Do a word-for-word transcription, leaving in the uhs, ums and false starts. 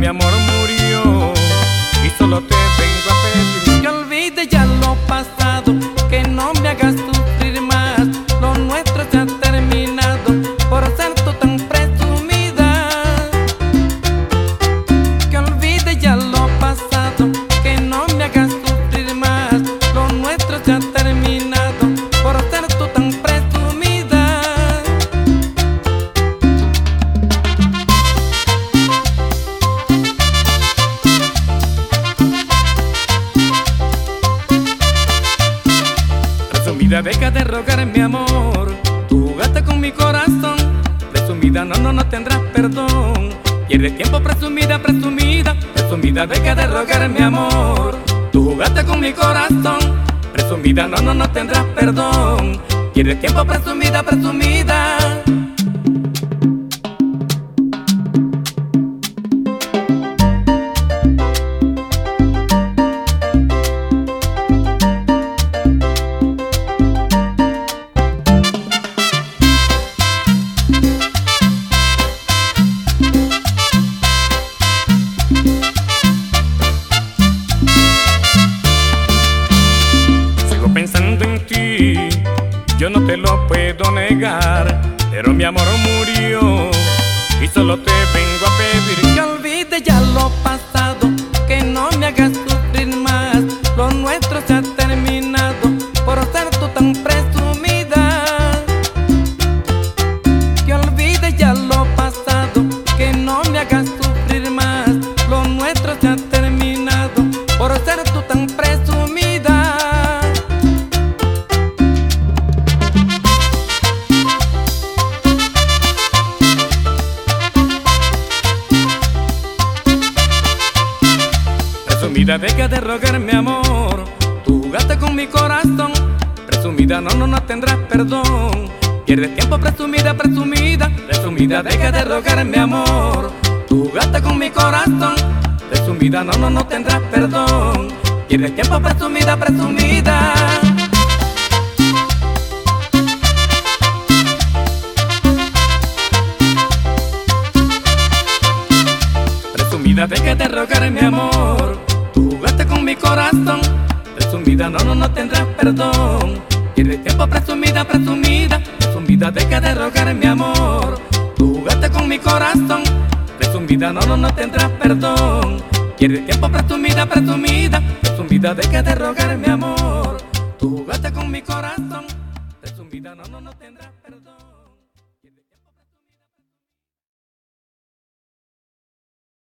amor murió y solo te vengo a pedir que olvide ya lo pasado, que no me hagas sufrir más. Lo nuestro se ha terminado por ser tú tan presumida. Que olvide ya lo pasado, que no me hagas sufrir más. Lo nuestro se ha terminado por ser tú tan presumida. Presumida, deja de rogar mi amor, tú jugaste con mi corazón. Presumida, no, no, no tendrás perdón. Pierdes tiempo, presumida, presumida. Presumida, deja de rogar mi amor, tú jugaste con mi corazón. Presumida, no, no, no tendrás perdón. Pierdes tiempo, presumida, presumida. Pensando en ti, yo no te lo puedo negar, pero mi amor murió y solo te vengo a pedir que olvide ya lo pasado, que no me hagas sufrir más. Lo nuestro se ha terminado por ser tú tan presumida. Que olvide ya lo pasado, que no me hagas sufrir más. Lo nuestro se ha terminado por ser tú tan presumida. Presumida, deja de rogar mi amor, tú jugaste con mi corazón. Presumida, no, no, no tendrás perdón. Pierdes tiempo, presumida, presumida. Presumida, deja de rogar mi amor, tú jugaste con mi corazón. Presumida, no, no, no tendrás perdón. Pierdes tiempo, presumida, presumida. Presumida, deja de rogar mi amor, tú jugaste con mi corazón. Presumida, no, no, no tendrás perdón. Pierdes tiempo, presumida, presumida. Presumida, deja de rogar mi amor, tú jugaste con mi corazón. Presumida, no, no, no tendrás perdón. Pierdes tiempo, presumida, presumida. Presumida, deja de rogar mi amor, tú jugaste con mi corazón. Presumida, no, no, no tendrás perdón.